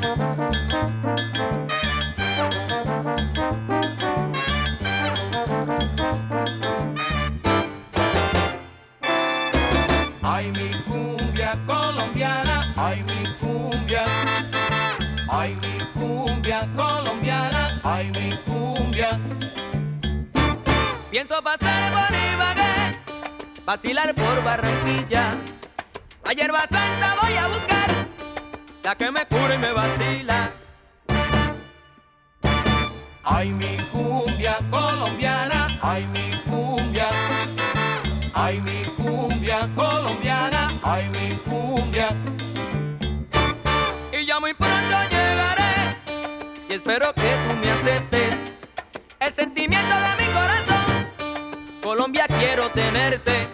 Ay, mi cumbia colombiana, ay, mi cumbia. Ay, mi cumbia colombiana, ay, mi cumbia. Pienso pasar por Ibagué, vacilar por Barranquilla. La hierba santa voy a buscar, la que me cura y me vacila. Ay, mi cumbia colombiana, ay, mi cumbia. Ay, mi cumbia colombiana, ay, mi cumbia. Y ya muy pronto llegaré, y espero que tú me aceptes el sentimiento de mi corazón. Colombia, quiero tenerte.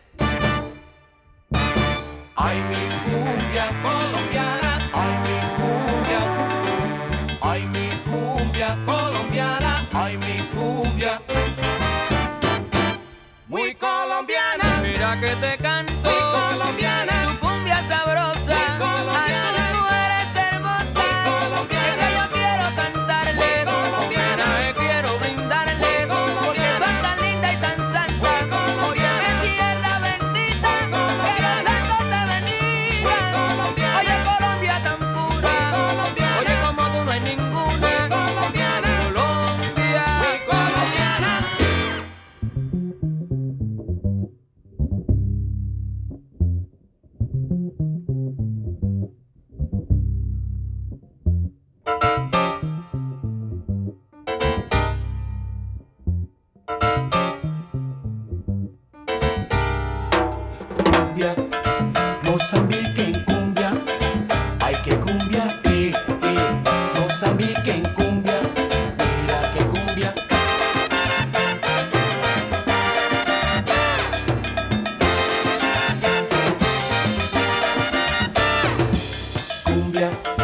Ay, mi cumbia colombiana, ay, mi cumbia. Ay, mi cumbia colombiana, ay, mi cumbia. Muy colombiana, Mira que te canto, muy colombiana. tu cumbia sabrosa. Muy colombiana. Ay, tú eres hermosa, Muy colombiana. que yo quiero cantarle, Muy colombiana. homenaje quiero brindarle, Muy colombiana. porque son tan linda y tan santa. Muy colombiana. Oye, mi tierra bendita, Muy colombiana. que los santos te bendigan. Muy colombiana. Oye, Colombia tan pura, Muy colombiana. oye, como tú no hay ninguna. Muy colombiana. Colombia, Muy colombiana. Cumbia, Mozambique en cumbia, ay que cumbia, Mozambique en cumbia, mira que cumbia. Cumbia,